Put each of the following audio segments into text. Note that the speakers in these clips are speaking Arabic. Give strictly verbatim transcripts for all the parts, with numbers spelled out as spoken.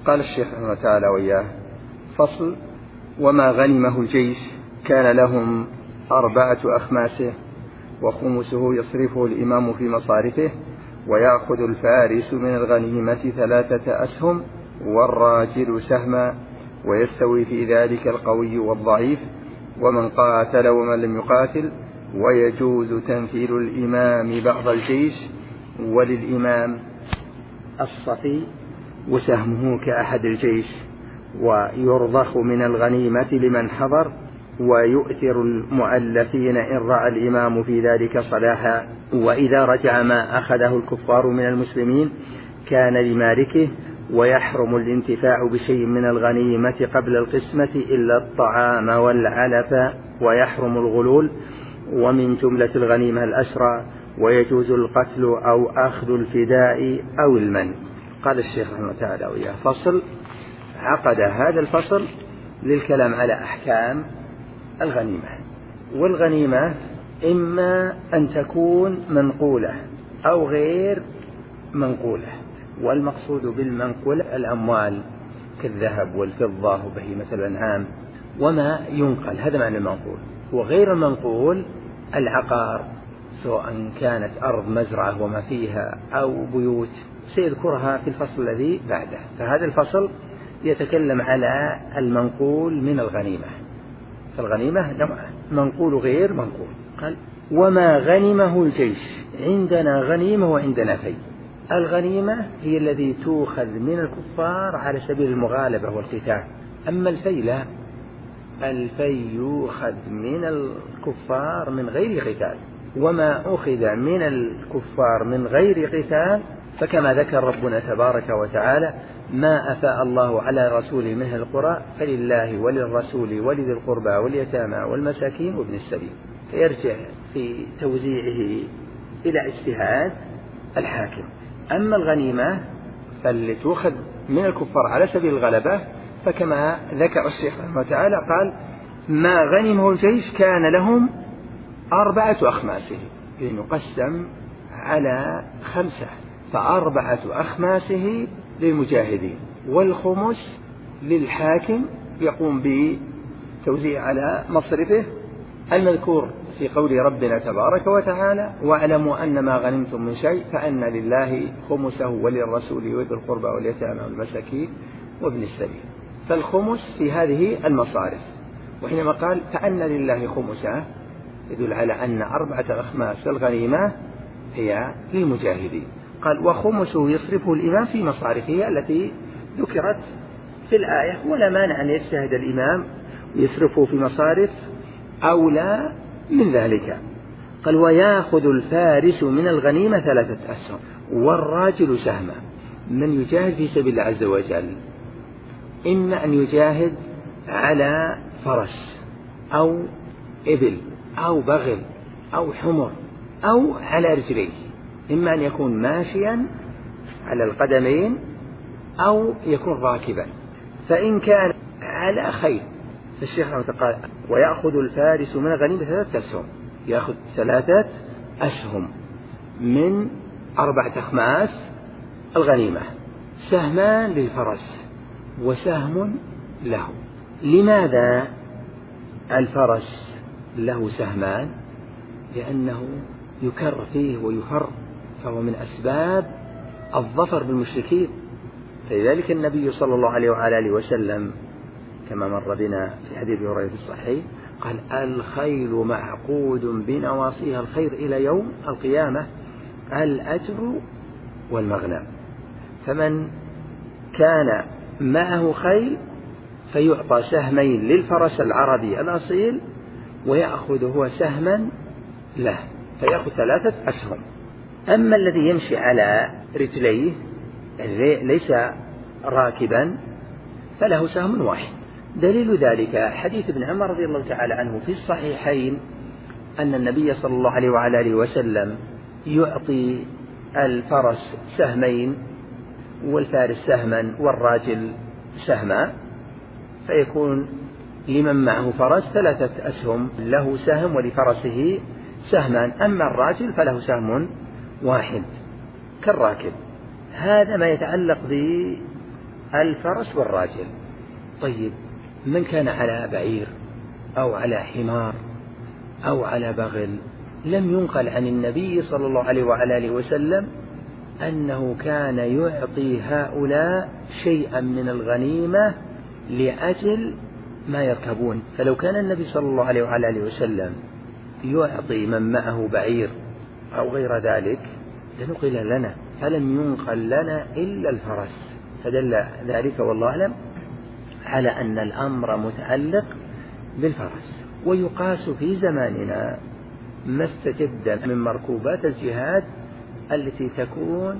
قال الشيخ رحمه الله تعالى وإياه: فصل: وما غنمه الجيش كان لهم أربعة أخماسه، وخمسه يصرفه الإمام في مصارفه، ويأخذ الفارس من الغنيمة ثلاثة أسهم والراجل سهما، ويستوي في ذلك القوي والضعيف، ومن قاتل ومن لم يقاتل، ويجوز تمثيل الإمام بعض الجيش، وللإمام الصفي وسهمه كأحد الجيش، ويرضخ من الغنيمة لمن حضر، ويؤثر المؤلفين إن رأى الإمام في ذلك صلاحا. وإذا رجع ما أخذه الكفار من المسلمين كان لمالكه، ويحرم الانتفاع بشيء من الغنيمة قبل القسمة إلا الطعام والعلف، ويحرم الغلول، ومن جملة الغنيمة الأسرى، ويجوز القتل أو أخذ الفداء أو المن. قال الشيخ رحمه الله تعالى وإياه: فصل. عقد هذا الفصل للكلام على أحكام الغنيمة. والغنيمة إما أن تكون منقولة أو غير منقولة، والمقصود بالمنقولة الأموال كالذهب والفضة وبهيمة الأنعام وما ينقل، هذا معنى المنقول. وغير المنقول العقار، سواء كانت أرض مزرعة وما فيها أو بيوت، سيذكرها في الفصل الذي بعده. فهذا الفصل يتكلم على المنقول من الغنيمة. فالغنيمة نوعان: منقول غير منقول. قال: وما غنمه الجيش. عندنا غنيمة وعندنا في. الغنيمة هي الذي تؤخذ من الكفار على سبيل المغالبة والقتال، أما الفي لا، الفي يؤخذ من الكفار من غير قتال. وما أخذ من الكفار من غير قتال فكما ذكر ربنا تبارك وتعالى: ما أفاء الله على رسوله من القرى فلله وللرسول ولذي القربى واليتامى والمساكين وابن السبيل. فيرجع في توزيعه إلى اجتهاد الحاكم. أما الغنيمة فالتي تؤخذ من الكفار على سبيل الغلبة فكما ذكر الشيخ رحمه الله تعالى قال: ما غنمه الجيش كان لهم أربعة أخماسه، يعني يقسم على خمسة، فأربعة أخماسه للمجاهدين، والخمس للحاكم يقوم بتوزيع على مصرفه المذكور في قول ربنا تبارك وتعالى: واعلموا أن ما غنمتم من شيء فأن لله خمسه وللرسول وذي القربى واليتامى والمساكين وابن السبيل. فالخمس في هذه المصارف. وحينما قال فأن لله خمسه يدل على أن أربعة أخماس الغنيمة هي للمجاهدين. قال: وخمسه يصرفه الإمام في مصارفه التي ذكرت في الآية، ولا مانع أن يجتهد الإمام ويصرفه في مصارف أولى من ذلك. قال: ويأخذ الفارس من الغنيمة ثلاثة أسهم والراجل سهما. من يجاهد في سبيل الله عز وجل إما أن يجاهد على فرس أو إبل أو بغل أو حمر أو على رجليه، إما أن يكون ماشيا على القدمين أو يكون راكبا. فإن كان على خيل فالشيخ رحمه الله قال: ويأخذ الفارس من الغنيمة ثلاثة أسهم، يأخذ ثلاثة أسهم من أربعة أخماس الغنيمة، سهمان للفرس وسهم له. لماذا الفرس له سهمان؟ لأنه يكر فيه ويفر، فهو من أسباب الظفر بالمشركين. فلذلك النبي صلى الله عليه وعلى آله وسلم كما مر بنا في حديث أبي هريرة الصحيح قال: الخيل معقود بنواصيها الخير إلى يوم القيامة الأجر والمغنم. فمن كان معه خيل فيعطى سهمين للفرس العربي الأصيل، ويأخذ هو سهما له فيأخذ ثلاثة أسهم. أما الذي يمشي على رجليه ليس راكبا فله سهم واحد. دليل ذلك حديث ابن عمر رضي الله تعالى عنه في الصحيحين أن النبي صلى الله عليه وعلى آله وسلم يعطي الفرس سهمين والفارس سهما والراجل سهما، فيكون لمن معه فرس ثلاثة أسهم، له سهم ولفرسه سهمان، أما الراجل فله سهم واحد كالراكب. هذا ما يتعلق الفرس والراجل. طيب من كان على بعير أو على حمار أو على بغل لم ينقل عن النبي صلى الله عليه وعلى آله وسلم أنه كان يعطي هؤلاء شيئا من الغنيمة لأجل ما يركبون. فلو كان النبي صلى الله عليه وعلى آله وسلم يعطي من معه بعير أو غير ذلك لنقل لنا، فلم ينقل لنا إلا الفرس، فدل ذلك والله أعلم على أن الأمر متعلق بالفرس. ويقاس في زماننا ما استجد من مركوبات الجهاد التي تكون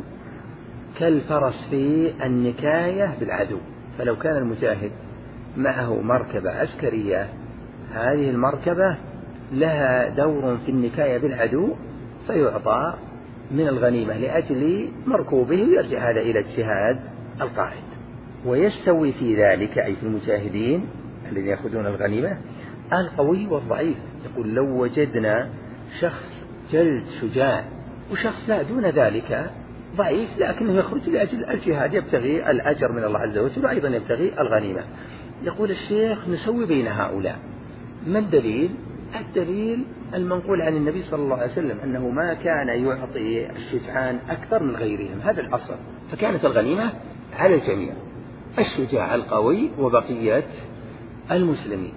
كالفرس في النكاية بالعدو. فلو كان المجاهد معه مركبة عسكرية، هذه المركبة لها دور في النكاية بالعدو، فيعطى من الغنيمة لأجل مركوبه، يرجع هذا إلى اجتهاد القائد. ويستوي في ذلك أي في المجاهدين الذين يأخذون الغنيمة القوي والضعيف. يقول لو وجدنا شخص جلد شجاع وشخص لا دون ذلك ضعيف لكنه يخرج لأجل الجهاد يبتغي الأجر من الله عز وجل وأيضا يبتغي الغنيمة، يقول الشيخ نسوي بين هؤلاء. ما الدليل؟ الدليل المنقول عن النبي صلى الله عليه وسلم أنه ما كان يعطي الشجعان أكثر من غيرهم، هذا الأصل، فكانت الغنيمة على الجميع، الشجاع القوي وبقية المسلمين.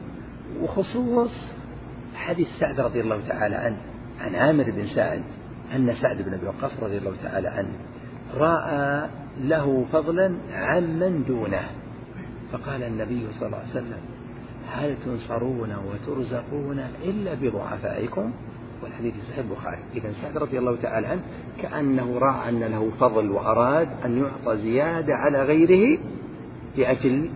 وخصوص حديث سعد رضي الله تعالى عنه عن عامر بن سعد أن سعد بن أبي وقاص رضي الله تعالى عنه رأى له فضلا عمن دونه، فقال النبي صلى الله عليه وسلم هل تنصرون وترزقون إلا بضعفائكم؟ والحديث صحيح البخاري. إذن سعد رضي الله تعالى عنه كأنه رأى أن له فضل وأراد أن يعطى زيادة على غيره لأجل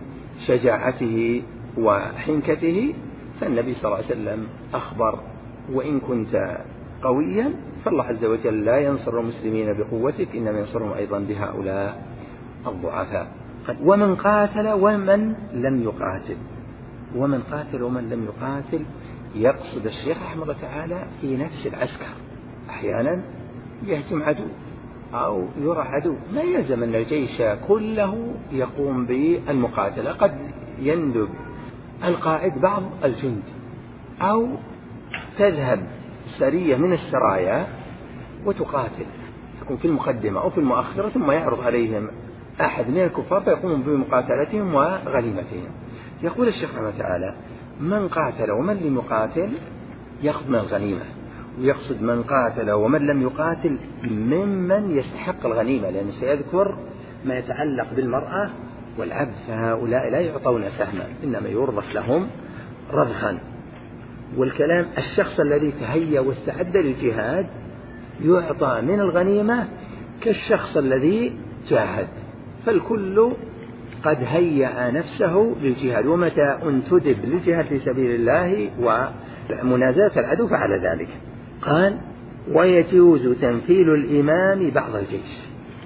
شجاعته وحنكته، فالنبي صلى الله عليه وسلم أخبر وإن كنت قويا فالله عز وجل لا ينصر المسلمين بقوتك، إنما ينصرهم أيضا بهؤلاء الضعفاء. ومن قاتل ومن لم يقاتل، ومن قاتل ومن لم يقاتل يقصد الشيخ رحمه الله تعالى في نفس العسكر. أحيانا يهجم عدو أو يرى عدو، ما يلزم أن الجيش كله يقوم بالمقاتلة، قد يندب القائد بعض الجند أو تذهب سرية من السرايا وتقاتل، تكون في المقدمة أو في المؤخرة، ثم يعرض عليهم أحد من الكفار فيقوم بمقاتلتهم وغنيمتهم. يقول الشيخ رحمه تعالى من قاتل ومن لم يقاتل يأخذ من الغنيمة، ويقصد من قاتل ومن لم يقاتل ممن يستحق الغنيمة، لأنه سيذكر ما يتعلق بالمرأة والعبد، فهؤلاء لا يعطون سهما إنما يرضخ لهم رضخا. والكلام الشخص الذي تهيأ واستعد للجهاد يعطى من الغنيمة كالشخص الذي جاهد، فالكل قد هيأ نفسه للجهاد، ومتى انتدب للجهاد في سبيل الله ومنازلة العدو فعلى ذلك. قال ويجوز تمثيل الإمام بعض الجيش،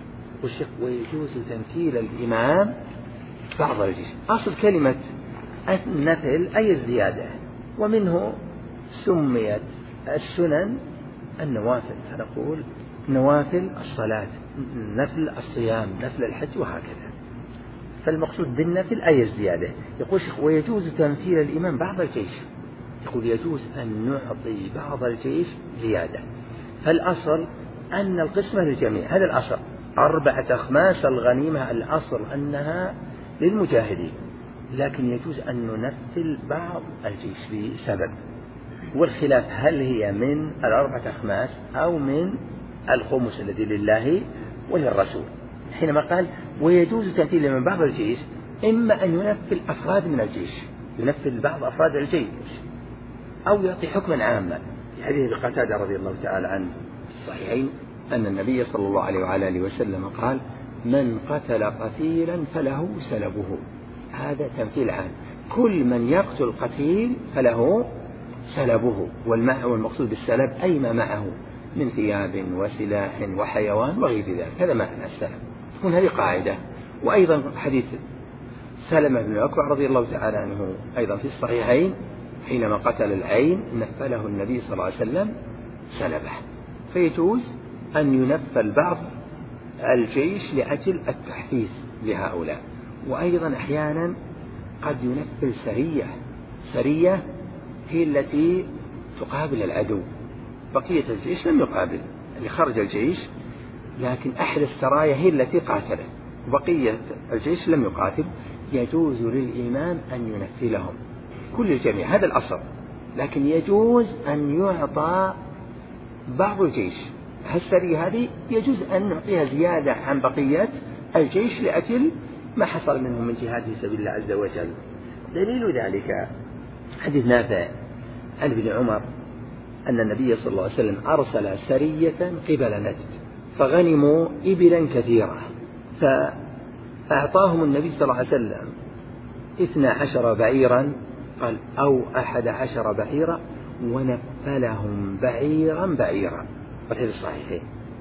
ويجوز تمثيل الإمام بعض الجيش. أصل كلمة النفل أي الزيادة، ومنه سميت السنن النوافل، فنقول نوافل الصلاة، نفل الصيام، نفل الحج، وهكذا. فالمقصود بالنفل أي الزيادة. يقول شيخ ويجوز تمثيل الإمام بعض الجيش، يقول يجوز أن نعطي بعض الجيش زيادة، فالأصل أن القسمة للجميع، هذا الأصل. أربعة أخماس الغنيمة الأصل أنها للمجاهدين، لكن يجوز أن ننفل بعض الجيش لسبب، والخلاف هل هي من الأربعة أخماس أو من الخمس الذي لله وللرسول. حينما قال ويجوز تمثيل من بعض الجيش، إما أن ينفل أفراد من الجيش، ينفل بعض أفراد الجيش، أو يعطي حكما عاما. في حديث قتادة رضي الله تعالى عنه الصحيحين أن النبي صلى الله عليه وعلى آله وسلم قال من قتل قتيلا فله سلبه، هذا تمثيل عام، كل من يقتل قتيل فله سلبه. والمقصود بالسلب أي ما معه من ثياب وسلاح وحيوان وغير ذلك، هذا معنى السلب، تكون هذه قاعدة. وأيضا حديث سلمة بن الأكوع رضي الله تعالى عنه أيضا في الصحيحين حينما قتل العين نفله النبي صلى الله عليه وسلم سلبه، فيجوز أن ينفل بعض الجيش لأجل التحفيز لهؤلاء. وأيضا أحيانا قد ينفذ سرية سرية هي التي تقابل العدو، بقية الجيش لم يقابل، اللي خرج الجيش لكن أحد السرايا هي التي قاتلت وبقية الجيش لم يقاتل، يجوز للإمام أن ينفذهم كل الجميع، هذا الأصل، لكن يجوز أن يعطى بعض الجيش. هالسرية هذه يجوز أن نعطيها زيادة عن بقية الجيش لأجل ما حصل منهم من جهاد في سبيل الله عز وجل. دليل ذلك حديث نافع عن ابن عمر أن النبي صلى الله عليه وسلم أرسل سرية قبل نجد فغنموا إبلا كثيرة، فأعطاهم النبي صلى الله عليه وسلم اثنا عشر بعيرا، قال أو أحد عشر بعيرا، ونفلهم بعيرا بعيرا، وفي الصحيحين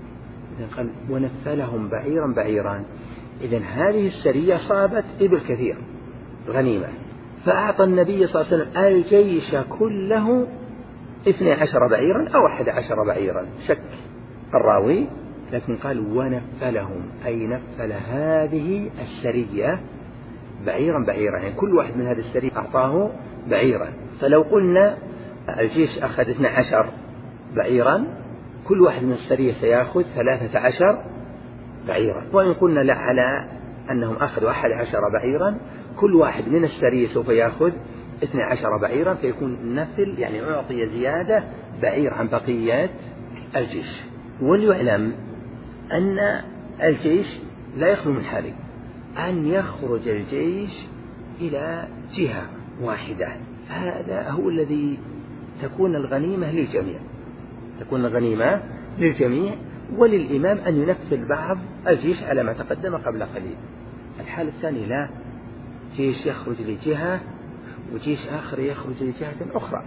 قال ونفلهم بعيرا بعيرا. إذن هذه السرية صابت إبل كثير غنيمة، فأعطى النبي صلى الله عليه وسلم الجيش كله اثني عشر بعيرا أو أحد عشر بعيرا، شك الراوي، لكن قال ونفلهم، أي نفل هذه السرية بعيرا بعيرا، يعني كل واحد من هذه السرية أعطاه بعيرا. فلو قلنا الجيش أخذ اثني عشر بعيرا، كل واحد من السرية سيأخذ ثلاثة عشر بعيرا، وإن قلنا لا على أنهم أخذوا أحد عشر بعيرا، كل واحد من السرية سوف يأخذ اثني عشر بعيرا، فيكون النفل يعني أعطي زيادة بعير عن بقية الجيش. وليعلم أن الجيش لا يخلو من حالين، أن يخرج الجيش إلى جهة واحدة، هذا هو الذي تكون الغنيمة للجميع، تكون الغنيمة للجميع، وللإمام أن ينفذ بعض الجيش على ما تقدم قبل قليل. الحالة الثانية لا، جيش يخرج لجهة وجيش آخر يخرج لجهة أخرى،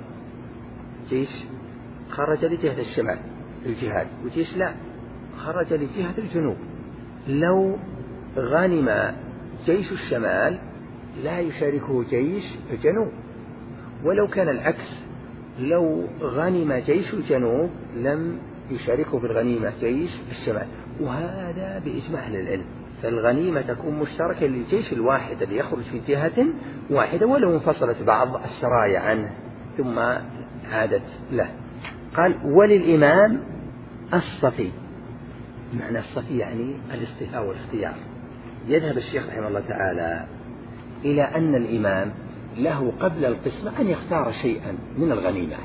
جيش خرج لجهة الشمال الجهاد، وجيش لا خرج لجهة الجنوب. لو غنم جيش الشمال لا يشاركه جيش الجنوب، ولو كان العكس، لو غنم جيش الجنوب لم يشاركه في الغنيمة جيش الشمال، وهذا بإجماع أهل العلم. فالغنيمة تكون مشتركة للجيش الواحد اللي يخرج في جهة واحدة، ولو انفصلت بعض السرايا عنه ثم عادت له. قال وللإمام الصفي، معنى الصفي يعني الاصطفاء والاختيار. يذهب الشيخ رحمه الله تعالى إلى أن الإمام له قبل القسمة أن يختار شيئا من الغنيمة،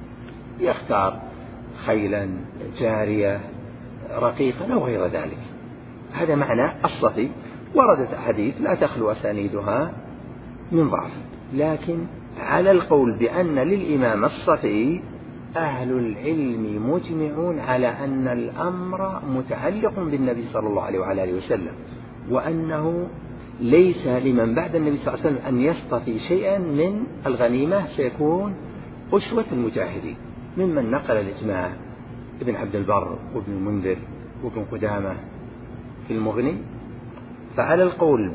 يختار خيلا، جارية، رقيقا أو غير ذلك، هذا معنى الصفي. وردت أحاديث لا تخلو أسانيدها من ضعف، لكن على القول بأن للإمام الصفي أهل العلم مجمعون على أن الأمر متعلق بالنبي صلى الله عليه وعلى آله وسلم، وأنه ليس لمن بعد النبي صلى الله عليه وسلم أن يصطفي شيئا من الغنيمة، سيكون أسوة المجاهدين، ممن نقل الإجماع ابن عبد البر وابن المنذر وابن قدامة في المغني. فعلى القول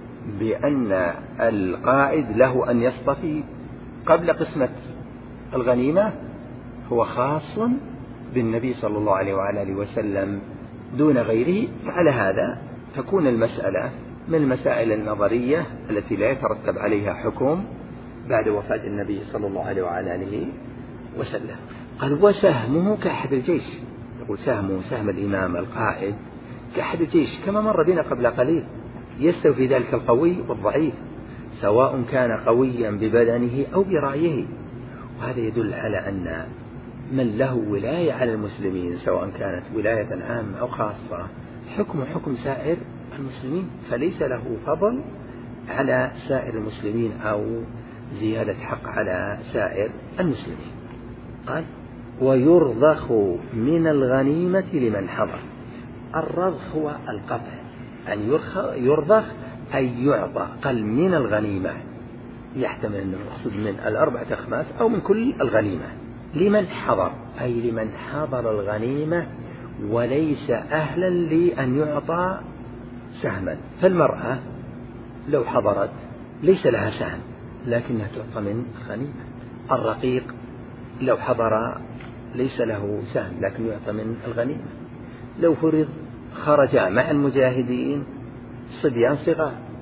بأن القائد له أن يصطفي قبل قسمة الغنيمة هو خاص بالنبي صلى الله عليه وعلى آله وسلم دون غيره، فعلى هذا تكون المسألة من المسائل النظرية التي لا يترتب عليها حكم بعد وفاة النبي صلى الله عليه وعلى آله وسلم. قال وسهمه كأحد الجيش، يقول سهمه سهم الإمام القائد كأحد الجيش، كما مر بنا قبل قليل، يستوي في ذلك القوي والضعيف سواء كان قويا ببدنه أو برأيه. وهذا يدل على أن من له ولاية على المسلمين سواء كانت ولاية عامة أو خاصة حكم حكم سائر المسلمين، فليس له فضل على سائر المسلمين أو زيادة حق على سائر المسلمين. قال ويرضخ من الغنيمة لمن حضر. الرضخ هو القطع، أن يرضخ أي يعطى، قل من الغنيمة، يحتمل أن المقصود من الأربعة أخماس أو من كل الغنيمة. لمن حضر أي لمن حضر الغنيمة وليس أهلا لأن يعطى سهما. فالمرأة لو حضرت ليس لها سهم لكنها تعطى من الغنيمة. الرقيق لو حضر ليس له سهم لكن يعطى من الغنيمة. لو فرض خرج مع المجاهدين صبيان صغار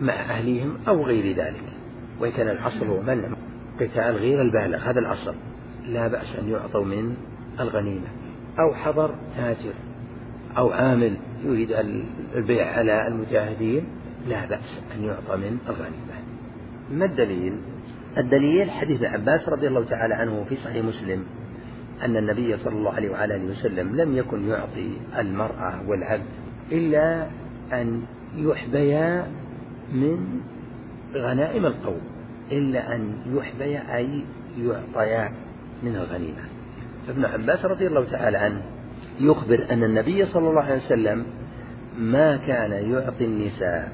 مع أهليهم أو غير ذلك، وإن كان الأصل هو منع قتال غير البالغ، هذا الأصل، لا بأس أن يعطوا من الغنيمة. أو حضر تاجر أو عامل يريد البيع على المجاهدين، لا بأس أن يعطى من الغنيمة. ما الدليل؟ الدليل حديث ابن عباس رضي الله تعالى عنه في صحيح مسلم أن النبي صلى الله عليه وآله وسلم لم يكن يعطي المرأة والعبد إلا أن يحبيا من غنائم القوم، إلا أن يحبيا أي يعطيا من الغنيمة. فابن عباس رضي الله تعالى عنه يخبر أن النبي صلى الله عليه وسلم ما كان يعطي النساء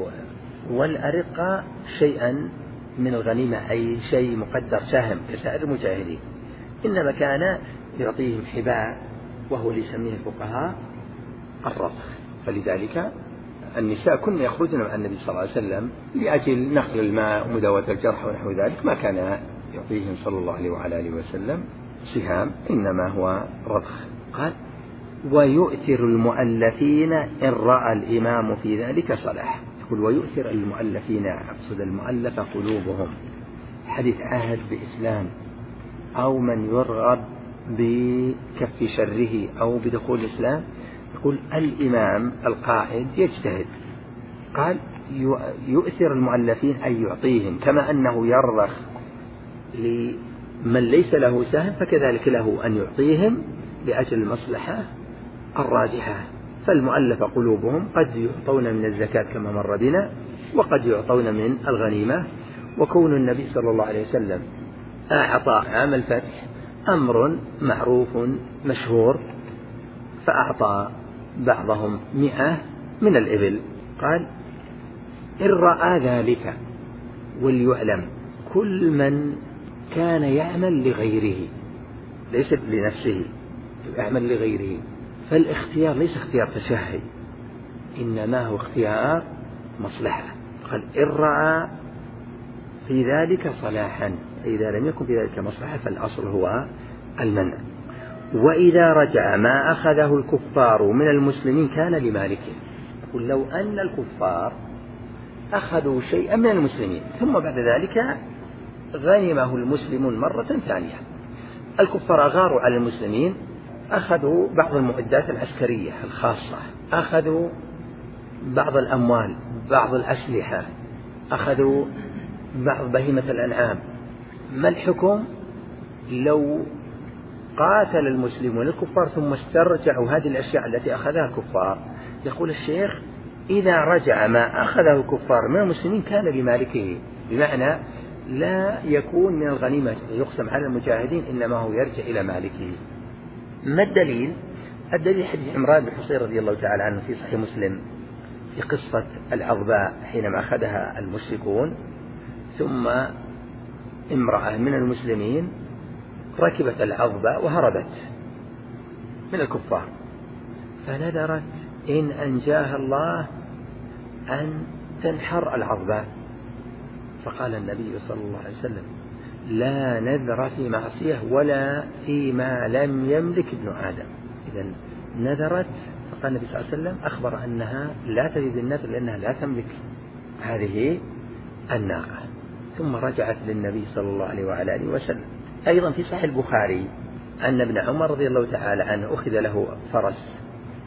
والأرقة شيئا من الغنيمة، أي شيء مقدر سهم كسائر المجاهدين، إنما كان يعطيهم حباء، وهو اللي يسميه الفقهاء الرضخ. فلذلك النساء كن يخرجن مع النبي صلى الله عليه وسلم لأجل نقل الماء ومداواة الجرح ونحو ذلك، ما كان يعطيهم صلى الله عليه وعلى آله وسلم سهام، إنما هو رضخ. قال: ويؤثر المؤلفين إن رأى الإمام في ذلك صلاح. يقول ويؤثر المؤلفين، أقصد المؤلف قلوبهم، حديث عهد بإسلام أو من يرغب بكف شره أو بدخول الإسلام، يقول الإمام القائد يجتهد. قال يؤثر المؤلفين أي يعطيهم، كما أنه يرضخ لمن ليس له سهم فكذلك له أن يعطيهم لأجل المصلحة الراجحة. فالمؤلف قلوبهم قد يعطون من الزكاة كما مر بنا، وقد يعطون من الغنيمة. وكون النبي صلى الله عليه وسلم أعطى عام الفتح أمر معروف مشهور، فأعطى بعضهم مئة من الإبل. قال إن رأى ذلك، وليعلم كل من كان يعمل لغيره ليس لنفسه، يعمل لغيره، فالاختيار ليس اختيار تشهي، إنما هو اختيار مصلحة. قال إن رأى في ذلك صلاحا، إذا لم يكن في ذلك مصلحة فالأصل هو المنع. وإذا رجع ما أخذه الكفار من المسلمين كان لمالكه. يقول لو أن الكفار أخذوا شيئا من المسلمين ثم بعد ذلك غنمه المسلمون مرة ثانية، الكفار أغاروا على المسلمين، أخذوا بعض المعدات العسكرية الخاصة، أخذوا بعض الأموال، بعض الأسلحة، أخذوا بعض بهيمة الأنعام. ما الحكم لو قاتل المسلمون الكفار ثم استرجعوا هذه الأشياء التي أخذها الكفار؟ يقول الشيخ إذا رجع ما أخذه الكفار من المسلمين كان لمالكه، بمعنى لا يكون من الغنيمة يقسم على المجاهدين، إنما هو يرجع إلى مالكه. ما الدليل؟ الدليل حديث عمران بن حصين رضي الله تعالى عنه في صحيح مسلم في قصة العظباء حينما أخذها المشركون، ثم امرأة من المسلمين ركبت العظباء وهربت من الكفار، فنذرت إن أنجاها الله أن تنحر العظباء، فقال النبي صلى الله عليه وسلم لا نذر في معصية ولا فيما لم يملك ابن آدم. إذن نذرت، فقال النبي صلى الله عليه وسلم أخبر أنها لا تجد النذر لأنها لا تملك هذه الناقة، ثم رجعت للنبي صلى الله عليه وعلى آله وسلم. أيضا في صحيح البخاري أن ابن عمر رضي الله تعالى عنه أخذ له فرس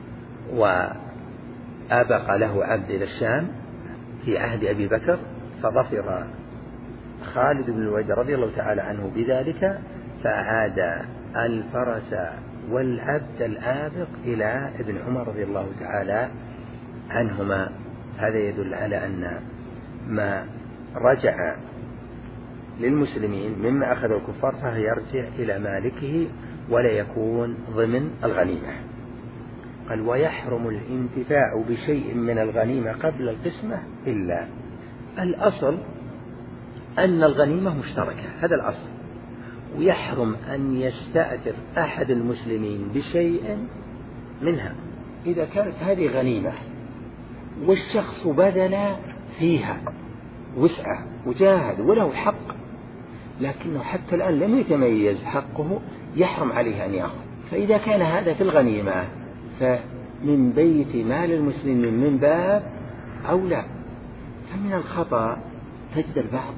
وأبق له عبد إلى الشام في عهد أبي بكر، فظفر خالد بن الوليد رضي الله تعالى عنه بذلك، فعاد الفرس والعبد الآبق إلى ابن عمر رضي الله تعالى عنهما. هذا يدل على أن ما رجع للمسلمين مما أخذ الكفار فهو يرجع إلى مالكه ولا يكون ضمن الغنيمة. قال ويحرم الانتفاع بشيء من الغنيمة قبل القسمة إلا، الأصل أن الغنيمة مشتركة، هذا الأصل، ويحرم أن يستأثر أحد المسلمين بشيء منها إذا كانت هذه غنيمة والشخص بذل فيها وسعة وجاهد وله حق، لكنه حتى الآن لم يتميز حقه، يحرم عليه أن يأخذ. فإذا كان هذا في الغنيمة فمن بيت مال المسلمين من باب أولى، فمن الخطأ تجد البعض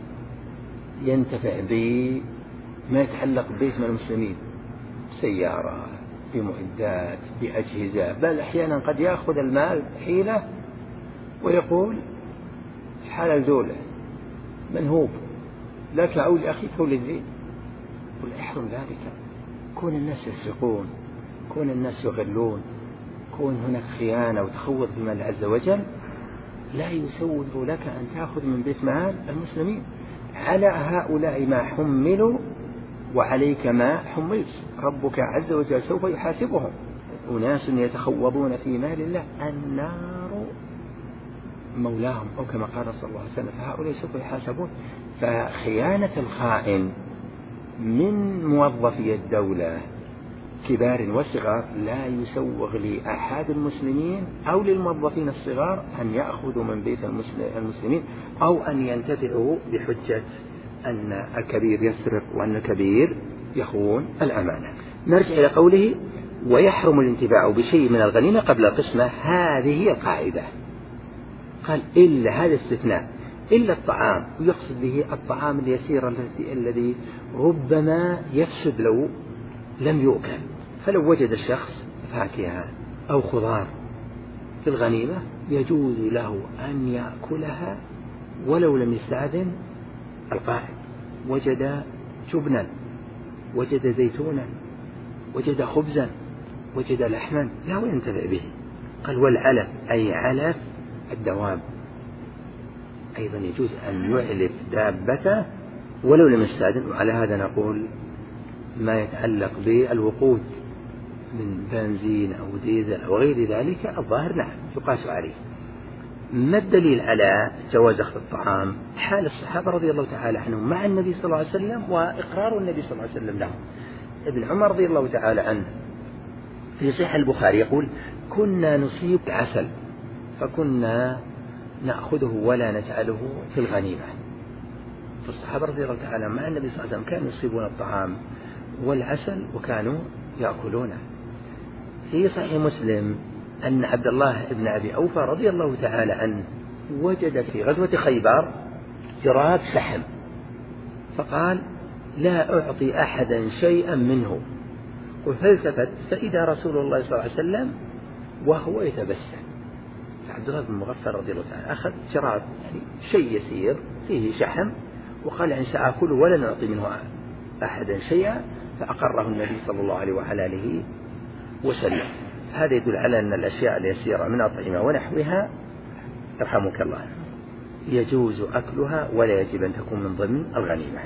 ينتفع بما يتعلق ببيت من المسلمين، سيارة، بمعدات، بأجهزة، بل أحيانا قد يأخذ المال حيلة ويقول حال ذوله منهوب لك أو لأخيك أو للذين، قل احرم ذلك. كون الناس يسرقون، كون الناس يغلون، كون هناك خيانة وتخوض بمال عز وجل لا يسوغ لك أن تأخذ من بيت مال المسلمين. على هؤلاء ما حملوا وعليك ما حملت، ربك عز وجل سوف يحاسبهم. أناس يتخوضون في مال الله النار مولاهم، أو كما قال صلى الله عليه وسلم، فهؤلاء سوف يحاسبون. فخيانة الخائن من موظفي الدولة كبار وصغار لا يسوغ لأحد المسلمين أو للموظفين الصغار أن يأخذوا من بيت المسلمين أو أن ينتفعوا بحجة أن الكبير يسرق وأن الكبير يخون الأمانة. نرجع إلى قوله ويحرم الانتفاع بشيء من الغنيمة قبل القسمة. هذه هي القاعدة. قال إلا، هذا استثناء، إلا الطعام، ويقصد به الطعام اليسير الذي ربما يفسد لو لم يؤكل. فلو وجد الشخص فاكهة أو خضار في الغنيمة يجوز له أن يأكلها ولو لم يستأذن القائد. وجد جبنا، وجد زيتونا، وجد خبزا، وجد لحما، لا ينتفع به. قال والعلف، أي علف الدواب، أيضا يجوز أن يعلف دابته ولو لم يستأذن. وعلى هذا نقول ما يتعلق بالوقود من بنزين أو ديزل أو غير ذلك الظاهر نعم يقاس عليه. ما الدليل على جواز أخذ الطعام؟ حال الصحابة رضي الله تعالى عنهم مع النبي صلى الله عليه وسلم وإقرار النبي صلى الله عليه وسلم لهم. ابن عمر رضي الله تعالى عنه في صحيح البخاري يقول كنا نصيب عسل فكنا نأخذه ولا نجعله في الغنيمة. فالصحابة رضي الله تعالى مع النبي صلى الله عليه وسلم كانوا يصيبون الطعام والعسل وكانوا يأكلونه. في صحيح مسلم أن عبد الله بن أبي أوفى رضي الله تعالى عنه وجد في غزوة خيبر جراب شحم فقال لا أعطي أحدا شيئا منه. فالتفت فإذا رسول الله صلى الله عليه وسلم وهو يتبسم. فعبد الله بن مغفر رضي الله تعالى أخذ جراب يعني شيء يسير فيه شحم وقال إن سأكل ولن أعطي منه أحدا شيئا، فأقره النبي صلى الله عليه وعلى آله وسلم. هذا يدل على أن الأشياء اليسيرة من الأطعمة ونحوها يرحمك الله يجوز أكلها ولا يجب أن تكون من ضمن الغنيمة.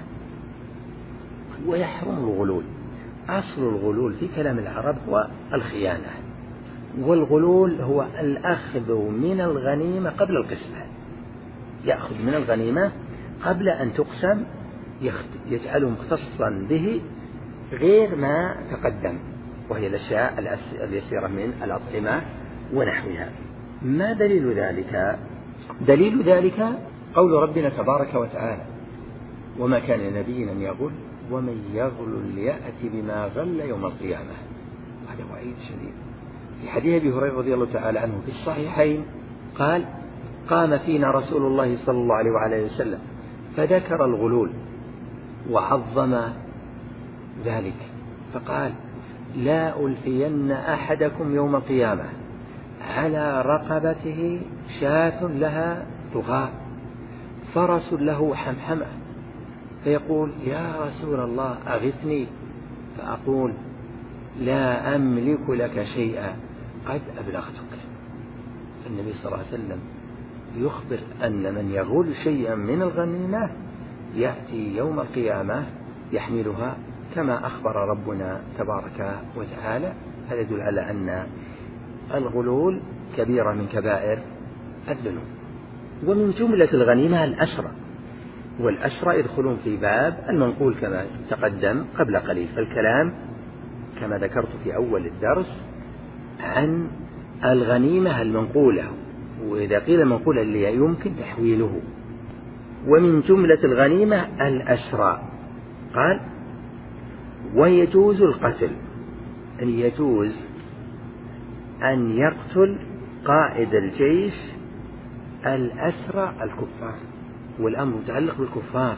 ويحرم الغلول. أصل الغلول في كلام العرب هو الخيانة، والغلول هو الأخذ من الغنيمة قبل القسمة، يأخذ من الغنيمة قبل أن تقسم، يجعله مختصا به غير ما تقدم، وهي الأشياء اليسيرة من الأطعمة ونحوها. ما دليل ذلك؟ دليل ذلك قول ربنا تبارك وتعالى وما كان لنبي أن يغل ومن يغل يأتي بما غل يوم القيامة. هذا وعيد شديد. في حديث أبي هريرة رضي الله تعالى عنه في الصحيحين قال قام فينا رسول الله صلى الله عليه وعلى وسلم فذكر الغلول وعظم ذلك فقال لا ألفين أحدكم يوم القيامة على رقبته شاة لها تغاء فرس له حمحمة فيقول يا رسول الله أغثني، فأقول لا أملك لك شيئا قد أبلغتك. النبي صلى الله عليه وسلم يخبر أن من يغل شيئا من الغنيمة يأتي يوم القيامة يحملها كما أخبر ربنا تبارك وتعالى. هذا يدل على أن الغلول كبيرة من كبائر الذنوب. ومن جملة الغنيمة الأسرى، والأسرى يدخلون في باب المنقول كما تقدم قبل قليل. فالكلام كما ذكرت في أول الدرس عن الغنيمة المنقولة، وإذا قيل المنقولة اللي يمكن تحويله. ومن جملة الغنيمة الأسرى قال ويجوز القتل، أن يجوز أن يقتل قائد الجيش الأسرى الكفار، والأمر متعلق بالكفار.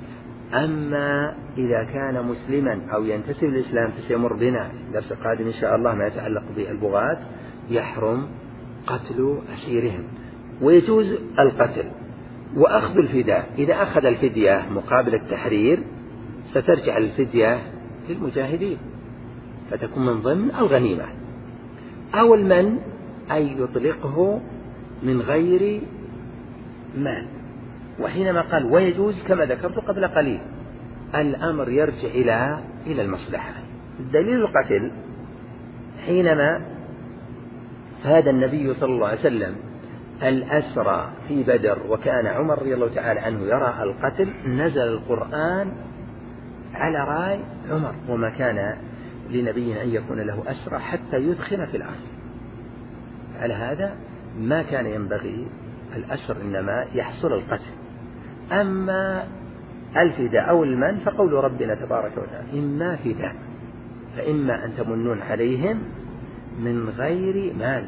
أما إذا كان مسلما أو ينتسب للإسلام فسيمر بنا درس القادم إن شاء الله ما يتعلق بالبغاة، يحرم قتل أسيرهم، ويجوز القتل وأخذ الفداء. إذا أخذ الفدية مقابل التحرير سترجع الفدية للمجاهدين فتكون من ضمن الغنيمة. أو المن أن يطلقه من غير مال. وحينما قال ويجوز كما ذكرت قبل قليل الأمر يرجع إلى إلى المصلحة. دليل القتل حينما فاد النبي صلى الله عليه وسلم الأسرى في بدر وكان عمر رضي الله تعالى عنه يرى القتل، نزل القرآن على رأي عمر: وما كان لنبي أن يكون له أسرى حتى يدخل في الأرض. على هذا ما كان ينبغي الأسر، إنما يحصل القتل. أما الفداء أو المن فقول ربنا تبارك وتعالى: إما فداء فإما أن تمنون عليهم من غير مال،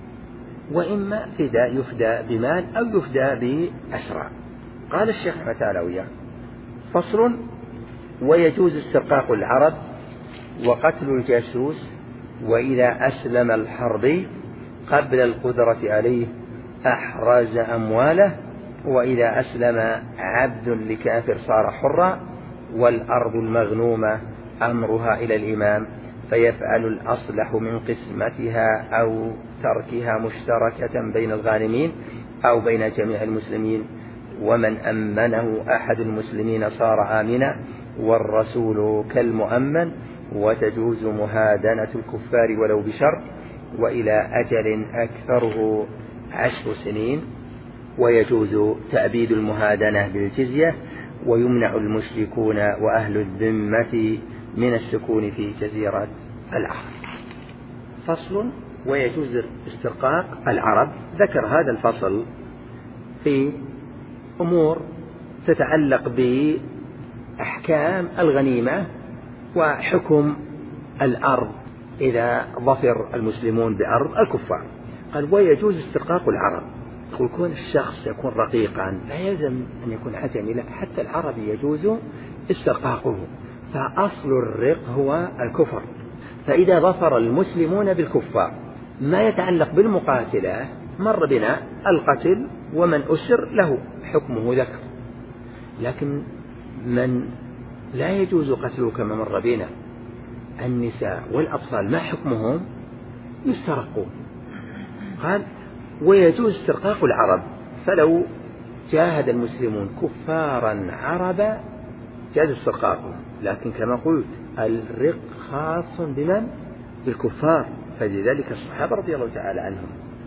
وإما فداء يفدى بمال أو يفدى بأسرى. قال الشيخ رحمه الله وياه: فصل: ويجوز استرقاق العرب وقتل الجاسوس، وإذا أسلم الحربي قبل القدرة عليه أحرز أمواله، وإذا أسلم عبد لكافر صار حرا، والأرض المغنومة أمرها إلى الإمام فيفعل الأصلح من قسمتها أو تركها مشتركة بين الغانمين أو بين جميع المسلمين، ومن أمنه أحد المسلمين صار آمنا، والرسول كالمؤمن، وتجوز مهادنة الكفار ولو بشر، وإلى أجل أكثره عشر سنين، ويجوز تأبيد المهادنة بالجزية، ويمنع المشركون وأهل الذمة من السكون في جزيرة العرب. فصل: ويجوز استرقاق العرب. ذكر هذا الفصل في أمور تتعلق بأحكام الغنيمة وحكم الأرض إذا ظفر المسلمون بأرض الكفار. قال: ويجوز استرقاق العرب. يقول كون الشخص يكون رقيقا لا يلزم أن يكون عجمي، لا، حتى العربي يجوز استرقاقه، فأصل الرق هو الكفر. فإذا ظفر المسلمون بالكفار ما يتعلق بالمقاتلة مر بنا القتل، ومن أسر له حكمه ذكر، لكن من لا يجوز قتله كما مر بنا النساء والأطفال ما حكمهم؟ يسترقون. قال: ويجوز استرقاق العرب، فلو جاهد المسلمون كفارا عربا جاز استرقاقهم، لكن كما قلت الرق خاص بمن؟ بالكفار. فلذلك الصحابة رضي الله تعالى عنهم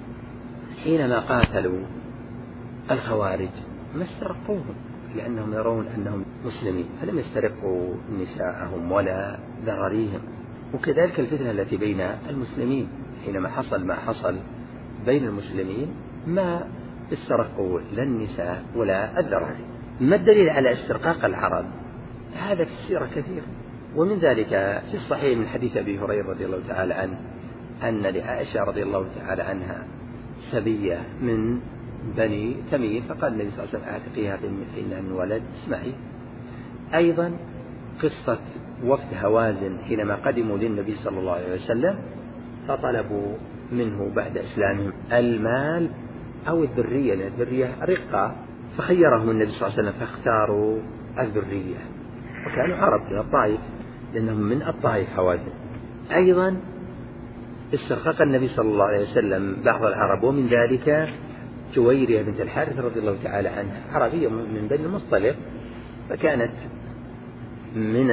حينما قاتلوا الخوارج ما استرقوهم لأنهم يرون أنهم مسلمين، فلم يسترقوا نساءهم ولا ذراريهم. وكذلك الفتنة التي بين المسلمين حينما حصل ما حصل بين المسلمين ما استرقوا لا النساء ولا الذراري. ما الدليل على استرقاق العرب؟ هذا في السيرة كثير، ومن ذلك في الصحيح من حديث أبي هريرة رضي الله تعالى عنه أن لعائشة رضي الله تعالى عنها سبية من بني تميم، فقال النبي صلى الله عليه وسلم: أعتقيها فإنها من ولد إسماعيل. أيضا قصة وفد هوازن حينما قدموا للنبي صلى الله عليه وسلم فطلبوا منه بعد إسلامهم المال أو الذرية، لأن الذرية رقة، فخيرهم النبي صلى الله عليه وسلم فاختاروا الذرية، وكانوا عرب من الطائف لأنهم من الطائف هوازن. أيضا استرقق النبي صلى الله عليه وسلم بعض العرب، ومن ذلك جويرية بنت الحارث رضي الله تعالى عنها، عربية من بني المصطلق، فكانت من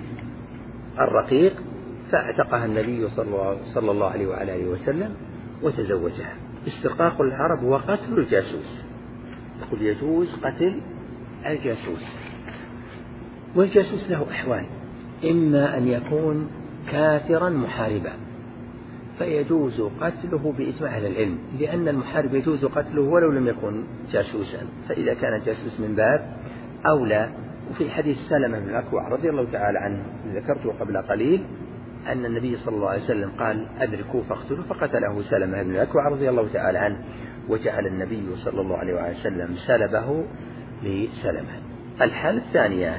الرقيق، فاعتقها النبي صلى الله عليه وعلى آله وسلم وتزوجها. استرقاق العرب وقتل الجاسوس. يقول يجوز قتل الجاسوس، والجاسوس له أحوال: إما أن يكون كافرا محاربا فيجوز قتله بإجماع أهل العلم، لأن المحارب يجوز قتله ولو لم يكن جاسوسا، فإذا كان جاسوس من باب أولى. وفي حديث سلمة بن الأكوع رضي الله تعالى عنه ذكرته قبل قليل أن النبي صلى الله عليه وسلم قال أدركوا فاقتلوا، فقتله سلمة بن الأكوع رضي الله تعالى عنه، وجعل النبي صلى الله عليه وسلم سلبه لسلمة. الحالة الثانية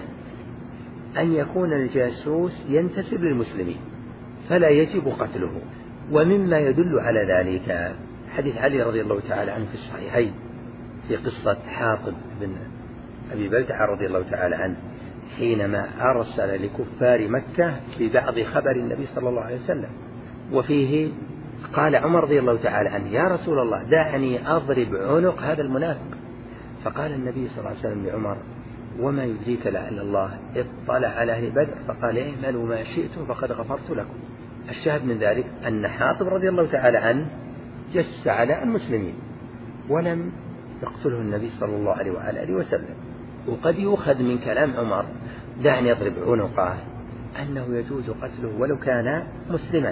أن يكون الجاسوس ينتسب للمسلمين فلا يجب قتله، ومما يدل على ذلك حديث علي رضي الله تعالى عنه في الصحيحين في قصة حاطب بن أبي بلتعة رضي الله تعالى عنه حينما أرسل لكفار مكة ببعض خبر النبي صلى الله عليه وسلم، وفيه قال عمر رضي الله تعالى عنه: يا رسول الله دعني أضرب عنق هذا المنافق. فقال النبي صلى الله عليه وسلم لعمر: وما يدريك لعل الله اطلع على أهل بدر فقال اعملوا ما شئتم فقد غفرت لكم. الشاهد من ذلك أن حاطب رضي الله تعالى عنه جس على المسلمين ولم يقتله النبي صلى الله عليه وآله وسلم. وقد يؤخذ من كلام عمر دعني أضرب عنقه أنه يجوز قتله ولو كان مسلما،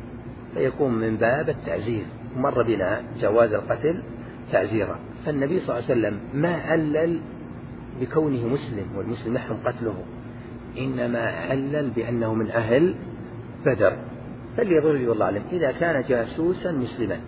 فيكون من باب التعزير، مر بنا جواز القتل تعزيرا. فالنبي صلى الله عليه وسلم ما علل بكونه مسلم والمسلم يحرم قتله، إنما علل بأنه من أهل بدر. فليظهر لي والله أعلم إذا كان جاسوسا مسلما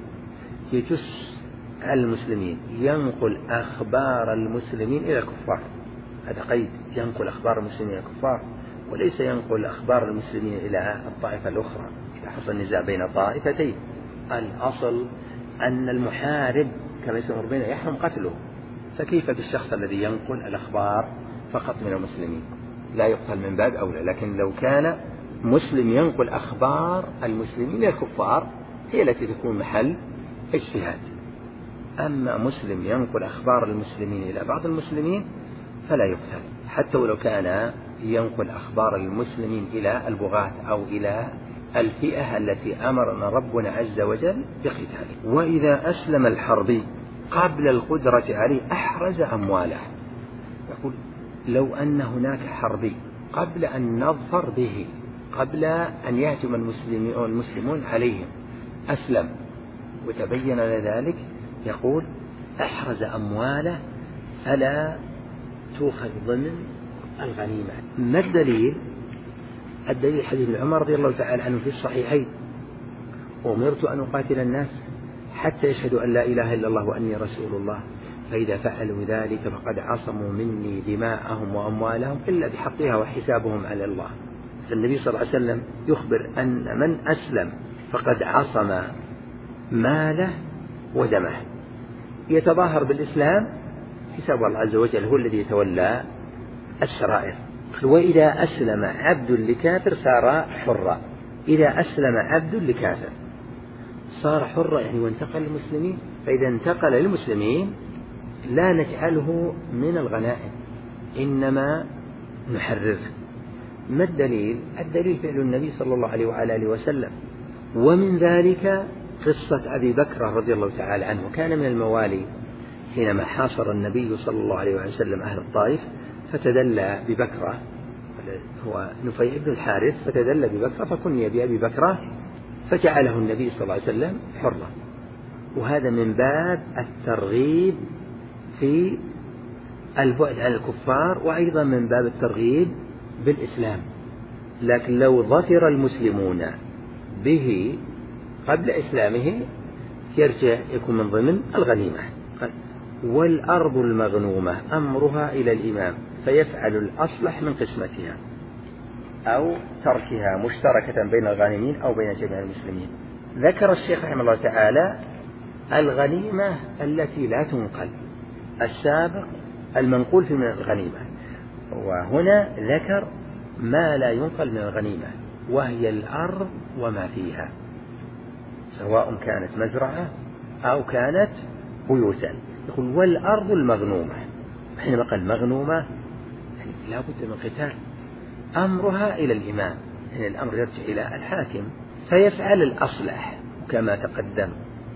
يجس على المسلمين ينقل أخبار المسلمين إلى الكفار، هذا قيد، ينقل أخبار المسلمين إلى الكفار وليس ينقل أخبار المسلمين إلى الطائفة الأخرى. إذا حصل نزاع بين طائفتين الأصل أن المحارب كما يسمى بينه يحرم قتله، فكيف بالشخص الذي ينقل الأخبار فقط من المسلمين؟ لا يقتل من باب أولى. لكن لو كان مسلم ينقل أخبار المسلمين إلى الكفار هي التي تكون محل اجتهاد. أما مسلم ينقل أخبار المسلمين إلى بعض المسلمين فلا يقتل، حتى ولو كان ينقل أخبار المسلمين إلى البغاة أو إلى الفئة التي أمرنا ربنا عز وجل بقتاله. وإذا أسلم الحربي قبل القدرة عليه أحرز أمواله. يقول لو أن هناك حربي قبل أن نظفر به، قبل أن يهجم المسلمون عليهم أسلم وتبين ذلك، يقول أحرز أمواله ألا تؤخذ ضمن الغنيمة. ما الدليل؟ الدليل حديث عمر رضي الله تعالى عنه في الصحيحين: أمرت أن أقاتل الناس حتى يشهدوا أن لا إله إلا الله وأني رسول الله، فإذا فعلوا ذلك فقد عصموا مني دماءهم وأموالهم إلا بحقها وحسابهم على الله. فالنبي صلى الله عليه وسلم يخبر أن من أسلم فقد عصم ماله ودمه، يتظاهر بالإسلام، حساب الله عز وجل هو الذي يتولى السرائر. وإذا أسلم عبد لكافر صار حرا، إذا أسلم عبد لكافر صار حرا يعني وانتقل للمسلمين. فإذا انتقل للمسلمين لا نجعله من الغنائم إنما نحرره. ما الدليل؟ الدليل فعل النبي صلى الله عليه وآله وسلم. ومن ذلك قصة أبي بكر رضي الله تعالى عنه، كان من الموالي حينما حاصر النبي صلى الله عليه وسلم أهل الطائف فتدلى ببكرة، هو نفيع بن الحارث، فتدلى ببكرة فكني بأبي بكرة فجعله النبي صلى الله عليه وسلم حرا. وهذا من باب الترغيب في البعد عن الكفار، وأيضا من باب الترغيب بالإسلام. لكن لو ظفر المسلمون به قبل إسلامه يرجع يكون من ضمن الغنيمة. والأرض المغنومة أمرها إلى الإمام فيفعل الأصلح من قسمتها أو تركها مشتركة بين الغانمين أو بين جميع المسلمين. ذكر الشيخ رحمه الله تعالى الغنيمة التي لا تنقل، السابق المنقول في من الغنيمة، وهنا ذكر ما لا ينقل من الغنيمة وهي الأرض وما فيها، سواء كانت مزرعة أو كانت بيوتا. يقول والأرض المغنومة، حينما قال مغنومة يعني لا بد من قتال، أمرها إلى الإمام، يعني الأمر يرجع إلى الحاكم فيفعل الأصلح كما تقدم،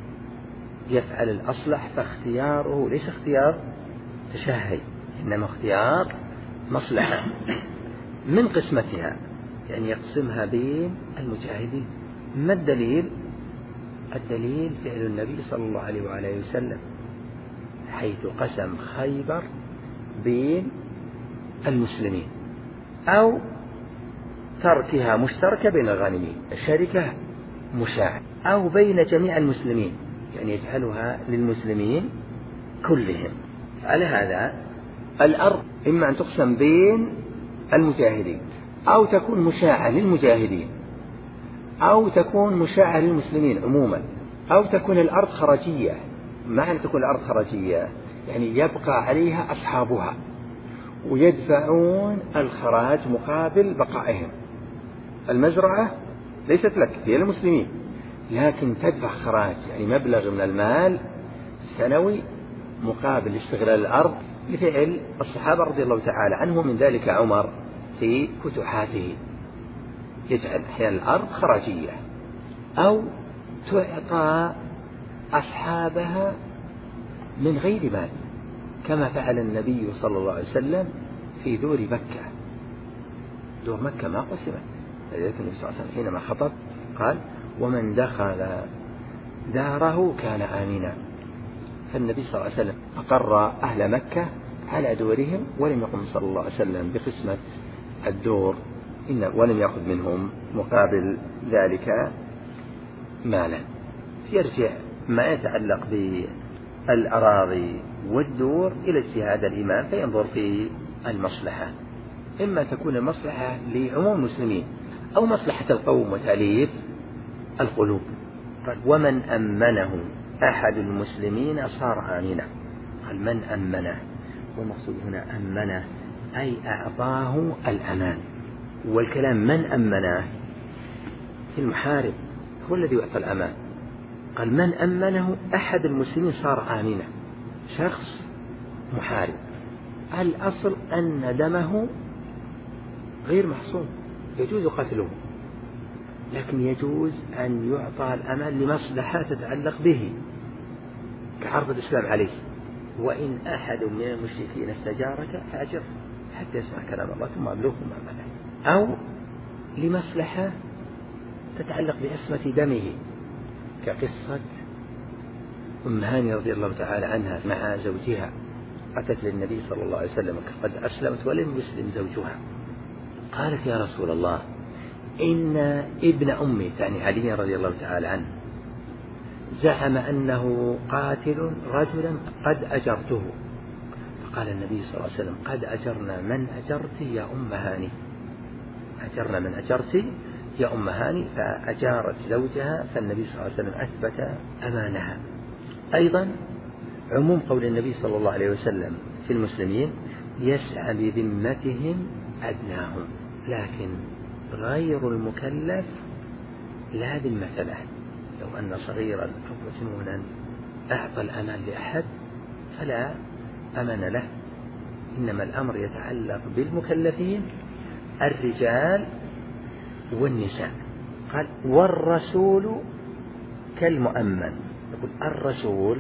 يفعل الأصلح، فاختياره ليس اختيار تشهي إنما اختيار مصلحة من قسمتها، يعني يقسمها بين المجاهدين. ما الدليل؟ الدليل فعل النبي صلى الله عليه وآله وسلم حيث قسم خيبر بين المسلمين، أو تركها مشتركة بين الغانمين، الشركة مشاع، أو بين جميع المسلمين، يعني يجعلها للمسلمين كلهم. على هذا الأرض إما أن تقسم بين المجاهدين، أو تكون مشاعة للمجاهدين، أو تكون مشاعة للمسلمين عموما، أو تكون الأرض خراجية. معنى تكون الأرض خراجية يعني يبقى عليها أصحابها ويدفعون الخراج مقابل بقائهم. المزرعة ليست لك، هي للمسلمين، لكن تدفع خراج يعني مبلغ من المال سنوي مقابل استغلال الأرض لفعل الصحابة رضي الله تعالى عنهم، من ذلك عمر في فتوحاته يجعل أحيانا الأرض خراجية، أو تعطى أصحابها من غير مال، كما فعل النبي صلى الله عليه وسلم في دور مكة. دور مكة ما قسمت، لذلك النبي صلى الله عليه وسلم حينما خطب قال: ومن دخل داره كان آمنا. فالنبي صلى الله عليه وسلم أقر أهل مكة على دورهم، ولم يقم صلى الله عليه وسلم بقسمة الدور، إن ولم يأخذ منهم مقابل ذلك مالا. يرجع ما يتعلق بالأراضي والدور إلى اجتهاد الإمام، فينظر في المصلحة، إما تكون المصلحة لعموم المسلمين أو مصلحة القوم وتأليف القلوب. قال: ومن أمنه أحد المسلمين صار آمنا. قال: من أمنه، والمقصود هنا أمنه أي أعطاه الأمان، والكلام من أمنه في المحارب هو الذي يعطى الأمان. قال: من أمنه أحد المسلمين صار آمنا، شخص محارب الأصل أن دمه غير محصون، يجوز قتله، لكن يجوز أن يعطى الأمان لمصلحة تتعلق به كعرض الإسلام عليه. وإن أحد من المشركين استجارك فأجره حتى يسمع كلام الله ثم أبلغه مأمنه، أو لمصلحة تتعلق بعصمة دمه كقصة أم هاني رضي الله تعالى عنها مع زوجها، أتت للنبي صلى الله عليه وسلم قد أسلمت ولم يسلم زوجها، قالت: يا رسول الله، إن ابن أمي يعني علي رضي الله تعالى عنه زعم أنه قاتل رجلا قد أجرته. فقال النبي صلى الله عليه وسلم: قد أجرنا من أجرت يا أم هاني، أجرنا من أجرت يا أم هاني، فأجارت زوجها، فالنبي صلى الله عليه وسلم أثبت أمانها. أيضا عموم قول النبي صلى الله عليه وسلم في المسلمين: يسعى بذمتهم أدناهم، لكن غير المكلف لا ذمة له. لو أن صغيرا أو مجنونا أعطى الأمان لأحد فلا أمان له، إنما الأمر يتعلق بالمكلفين الرجال والنساء. قال: والرسول كالمؤمن. يقول الرسول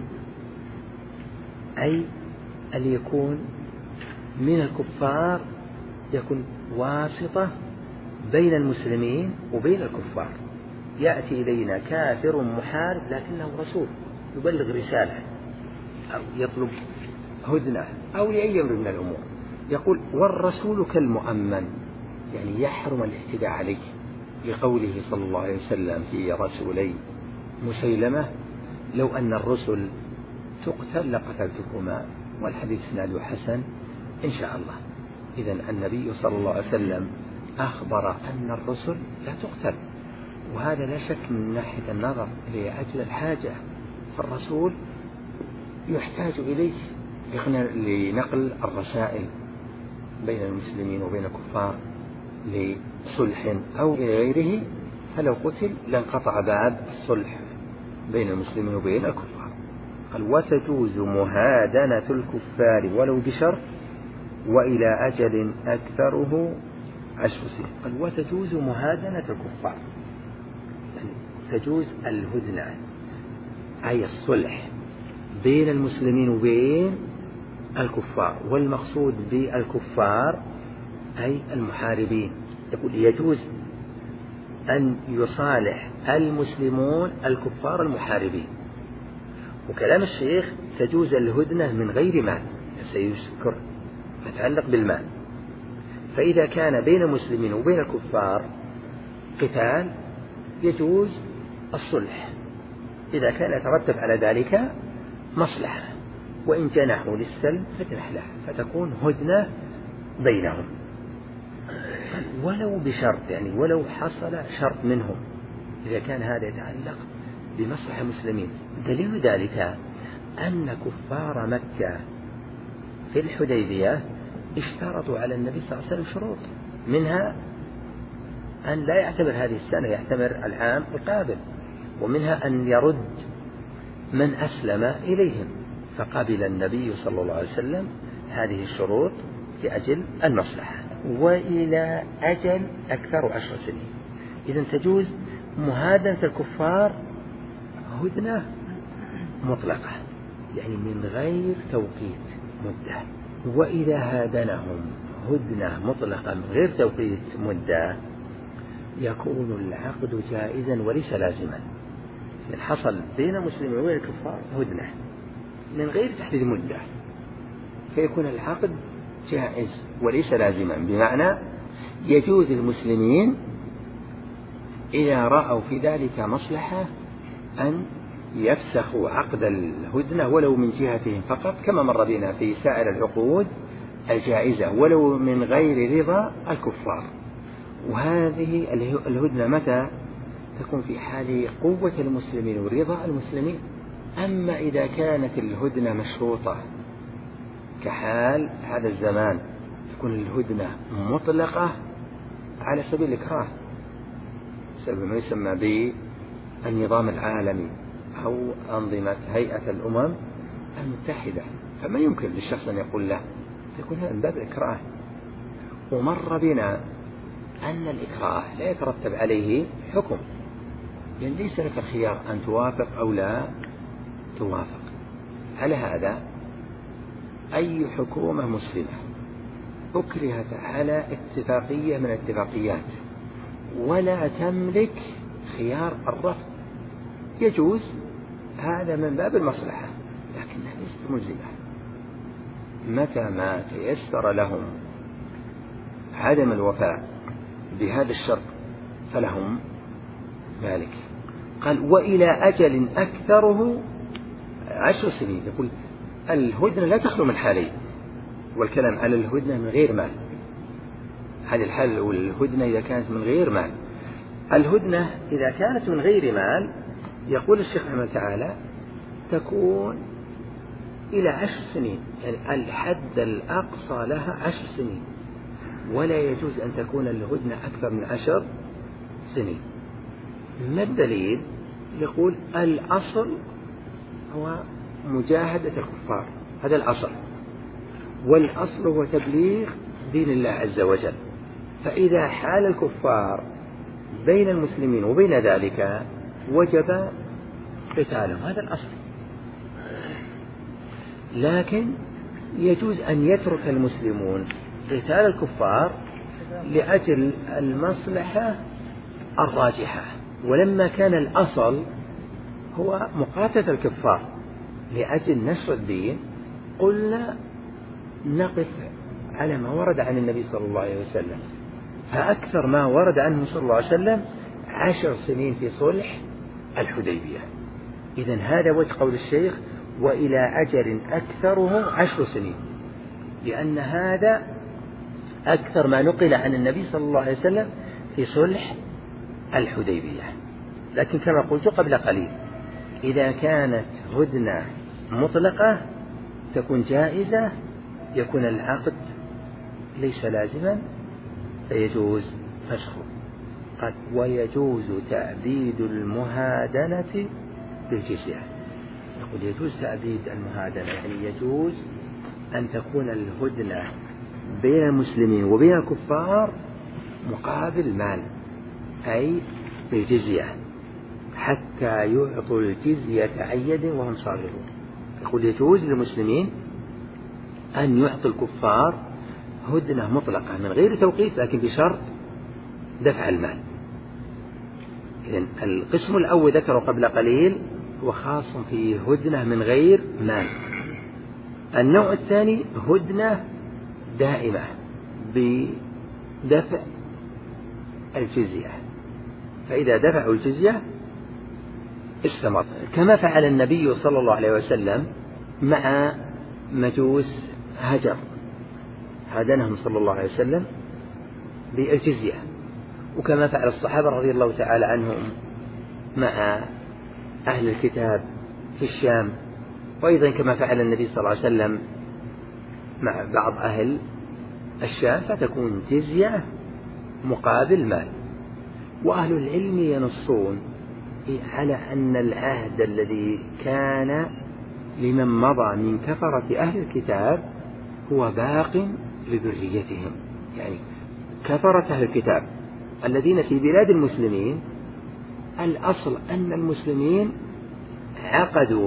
أي أن يكون من الكفار، يكون واسطة بين المسلمين وبين الكفار. يأتي إلينا كافر محارب لكنه رسول يبلغ رسالة أو يطلب هدنة أو لأي أمر من الأمور. يقول: والرسول كالمؤمن، يعني يحرم الاعتداء عليه، لقوله صلى الله عليه وسلم في رسولي مسيلمة: لو أن الرسل تقتل لقتلتكما، والحديث اسناده حسن إن شاء الله. إذن النبي صلى الله عليه وسلم أخبر أن الرسل لا تقتل، وهذا لا شك من ناحية النظر لأجل الحاجة، فالرسول يحتاج إليه لنقل الرسائل بين المسلمين وبين الكفار لصلح أو غيره، فلو قتل لانقطع باب الصلح بين المسلمين وبين الكفار. قال: وتجوز مهادنة الكفار ولو بشرط وإلى أجل أكثره عشر سنين. قال: وتجوز مهادنة الكفار، يعني تجوز الهدنة أي الصلح بين المسلمين وبين الكفار، والمقصود بالكفار أي المحاربين. يقول: يجوز أن يصالح المسلمون الكفار المحاربين. وكلام الشيخ تجوز الهدنة من غير مال، سيذكر متعلق بالمال، فإذا كان بين المسلمين وبين الكفار قتال يجوز الصلح إذا كان يترتب على ذلك مصلحة، وإن جنحوا للسلم فاجنح له، فتكون هدنة بينهم ولو بشرط، يعني ولو حصل شرط منهم إذا كان هذا يتعلق بمصلحة المسلمين. دليل ذلك أن كفار مكة في الحديبية اشترطوا على النبي صلى الله عليه وسلم شروط، منها أن لا يعتبر هذه السنة، يعتبر العام القابل، ومنها أن يرد من أسلم إليهم، فقبل النبي صلى الله عليه وسلم هذه الشروط لأجل المصلحة. وإلى أجل أكثر عشر سنين، إذن تجوز مهادنة الكفار هدنة مطلقة، يعني من غير توقيت مدة. وإذا هادنهم هدنة مطلقة من غير توقيت مدة يكون العقد جائزا وليس لازما. إن حصل بين المسلمين وبين الكفار هدنة من غير تحديد مدة فيكون العقد جائز وليس لازما، بمعنى يجوز المسلمين إذا رأوا في ذلك مصلحة أن يفسخوا عقد الهدنة ولو من جهتهم فقط، كما مر بنا في سائر العقود الجائزة، ولو من غير رضا الكفار. وهذه الهدنة متى تكون؟ في حال قوة المسلمين ورضا المسلمين. أما إذا كانت الهدنة مشروطة كحال هذا الزمان تكون الهدنة مطلقة على سبيل الإكراه، بسبب ما يسمى بالنظام العالمي أو أنظمة هيئة الأمم المتحدة، فما يمكن للشخص أن يقول لا، تكون هذا من باب الإكراه. ومر بنا أن الإكراه لا يترتب عليه حكم، يعني ليس لك الخيار أن توافق أو لا توافق. على هذا أي حكومة مسلمة أكرهت على اتفاقية من الاتفاقيات ولا تملك خيار الرفض يجوز، هذا من باب المصلحة، لكنها ليست ملزمة. متى ما تيسر لهم عدم الوفاء بهذا الشرط فلهم ذلك. قال وإلى أجل أكثره عشر سنين. يقول الهدنة لا تخلو من حالين، والكلام على الهدنة من غير مال. هذه الحال والهدنة إذا كانت من غير مال. الهدنة إذا كانت من غير مال يقول الشيخ رحمه الله تعالى تكون إلى عشر سنين، يعني الحد الأقصى لها عشر سنين، ولا يجوز أن تكون الهدنة أكثر من عشر سنين. ما الدليل؟ يقول الأصل هو مجاهدة الكفار، هذا الأصل، والأصل هو تبليغ دين الله عز وجل. فإذا حال الكفار بين المسلمين وبين ذلك وجب قتالهم، هذا الأصل. لكن يجوز أن يترك المسلمون قتال الكفار لأجل المصلحة الراجحة. ولما كان الأصل هو مقاتلة الكفار لأجل نشر الدين قلنا نقف على ما ورد عن النبي صلى الله عليه وسلم، فأكثر ما ورد عنه صلى الله عليه وسلم عشر سنين في صلح الحديبية. إذن هذا وجه قول الشيخ وإلى أجل أكثره عشر سنين، لأن هذا أكثر ما نقل عن النبي صلى الله عليه وسلم في صلح الحديبية. لكن كما قلت قبل قليل إذا كانت هدنة مطلقة تكون جائزة يكون العقد ليس لازما فيجوز فسخه. قد ويجوز تأبيد المهادنة بالجزية. يقول يجوز تأبيد المهادنة، يعني يجوز أن تكون الهدنة بين المسلمين وبين الكفار مقابل مال، أي بالجزية، حتى يعطوا الجزية عن يد وهم صاغرون. يقول يجوز للمسلمين أن يعطوا الكفار هدنة مطلقة من غير توقيت، لكن بشرط دفع المال. إذن القسم الأول ذكره قبل قليل هو خاص في هدنة من غير مال. النوع الثاني هدنة دائمة دفع الجزية، فإذا دفعوا الجزية استمر، كما فعل النبي صلى الله عليه وسلم مع مجوس هجر، هادنهم صلى الله عليه وسلم بالجزية، وكما فعل الصحابة رضي الله تعالى عنهم مع أهل الكتاب في الشام، وأيضا كما فعل النبي صلى الله عليه وسلم مع بعض أهل الشام، فتكون جزية مقابل مال. وأهل العلم ينصون على أن العهد الذي كان لمن مضى من كفرة أهل الكتاب هو باق لذريتهم، يعني كفرة أهل الكتاب الذين في بلاد المسلمين الأصل أن المسلمين عقدوا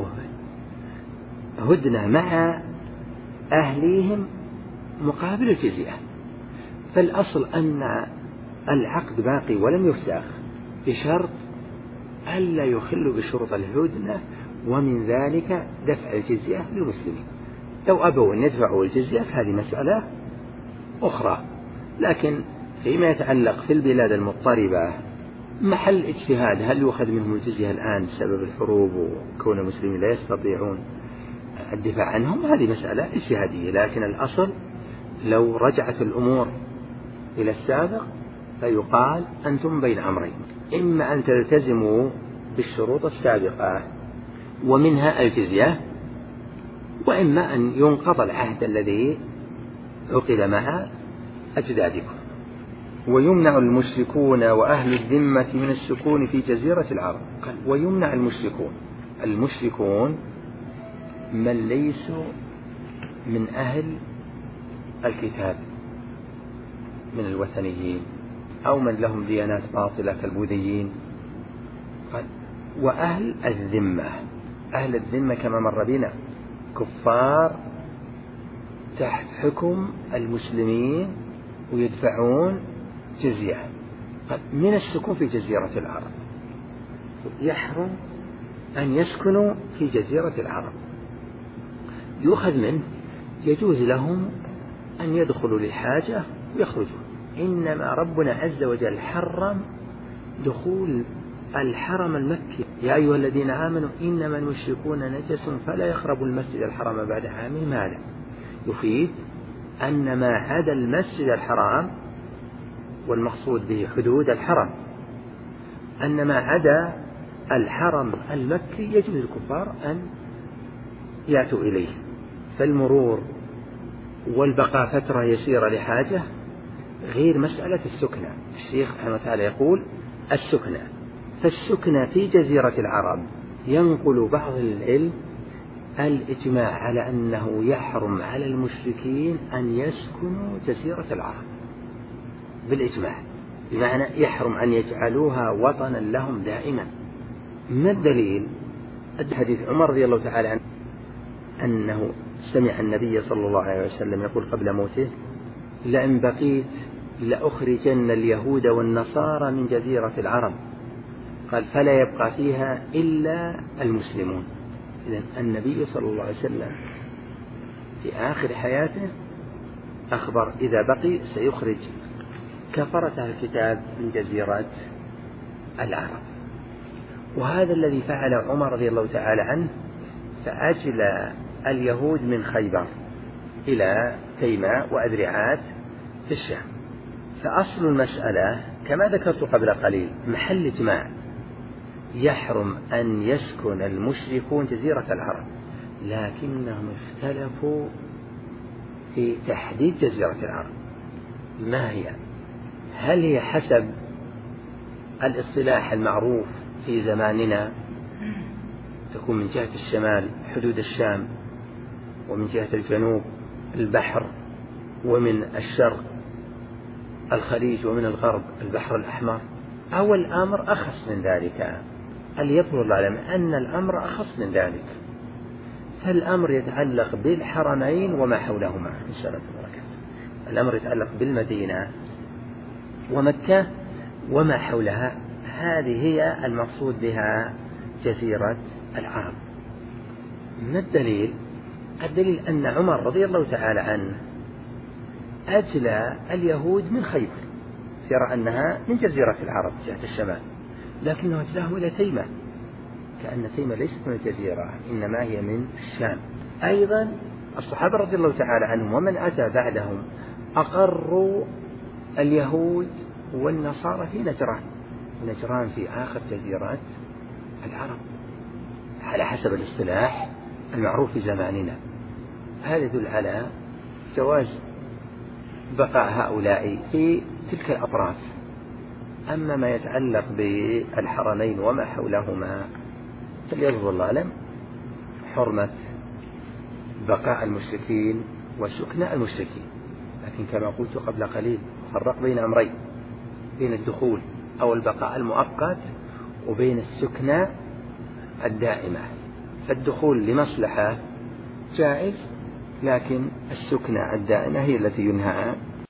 هدنة مع أهليهم مقابل الجزية، فالأصل أن العقد باقي ولم يفسخ بشرط ألا يخل بشروط الهدنة، ومن ذلك دفع الجزية للمسلمين. لو أبوا أن يدفعوا الجزية فهذه مسألة أخرى، لكن فيما يتعلق في البلاد المضطربة محل اجتهاد، هل يؤخذ منهم الجزية الآن بسبب الحروب وكون المسلمين لا يستطيعون الدفاع عنهم، هذه مسألة اجتهادية، لكن الأصل لو رجعت الأمور إلى السابق فيقال أنتم بين أمرين، إما أن تلتزموا بالشروط السابقة ومنها الجزية، وإما أن ينقض العهد الذي عقد مع أجدادكم. ويمنع المشركون وأهل الذمة من السكون في جزيرة العرب. ويمنع المشركون، المشركون من ليسوا من أهل الكتاب من الوثنيين أو من لهم ديانات باطلة كالبوذيين، وأهل الذمة، أهل الذمة كما مر بنا كفار تحت حكم المسلمين ويدفعون جزية من السكون في جزيرة العرب، يحرم أن يسكنوا في جزيرة العرب، يؤخذ منه يجوز لهم أن يدخلوا للحاجة ويخرجوا، إنما ربنا عز وجل حرم دخول الحرم المكي، يا أيها الذين آمنوا إنما المشركون نجس فلا يقربوا المسجد الحرام بعد عامهم هذا، يفيد أن ما عدا المسجد الحرام، والمقصود به حدود الحرم، أن ما عدا الحرم المكي يجوز للكفار أن يأتوا إليه، فالمرور والبقاء فترة يسيرة لحاجة غير مسألة السكنة. الشيخ رحمه الله تعالى يقول السكنة، فالسكنة في جزيرة العرب ينقل بعض العلم الإجماع على أنه يحرم على المشركين أن يسكنوا جزيرة العرب بالإجماع، بمعنى يحرم أن يجعلوها وطنا لهم دائما. ما الدليل؟ حديث عمر رضي الله تعالى عنه أنه سمع النبي صلى الله عليه وسلم يقول قبل موته: لئن بقيت لأخرجن اليهود والنصارى من جزيرة العرب، قال: فلا يبقى فيها إلا المسلمون. إذن النبي صلى الله عليه وسلم في آخر حياته أخبر إذا بقي سيخرج كفرة الكتاب من جزيرة العرب، وهذا الذي فعل عمر رضي الله تعالى عنه، فأجلى اليهود من خيبر إلى تيماء وأذرعات في الشام. فأصل المسألة كما ذكرت قبل قليل محل إجماع، يحرم أن يسكن المشركون جزيرة العرب، لكنهم اختلفوا في تحديد جزيرة العرب ما هي، هل هي حسب الاصطلاح المعروف في زماننا تكون من جهة الشمال حدود الشام، ومن جهة الجنوب البحر، ومن الشرق الخليج، ومن الغرب البحر الأحمر، أو الأمر أخص من ذلك؟ اليظهر العلم أن الأمر أخص من ذلك، فالأمر يتعلق بالحرمين وما حولهما إن شاء الله تبارك. الأمر يتعلق بالمدينة ومكة وما حولها، هذه هي المقصود بها جزيرة العرب. ما الدليل؟ الدليل أن عمر رضي الله تعالى عنه أجلى اليهود من خيبر، يرى أنها من جزيرة العرب جهة الشمال، لكن وجهه إلى تيمة، كأن تيمة ليست من الجزيرة إنما هي من الشام. أيضا الصحابة رضي الله تعالى عنهم ومن أتى بعدهم أقروا اليهود والنصارى في نجران، نجران في آخر جزيرات العرب على حسب الاصطلاح المعروف في زماننا. هذا يدل على جواز بقاء هؤلاء في تلك الأطراف. أما ما يتعلق بالحرمين وما حولهما فليظهر الله أعلم حرمة بقاء المشركين وسكن المشركين، لكن كما قلت قبل قليل فرق بين أمرين، بين الدخول أو البقاء المؤقت وبين السكنى الدائمة. فالدخول لمصلحة جائز، لكن السكنى الدائمة هي التي ينهى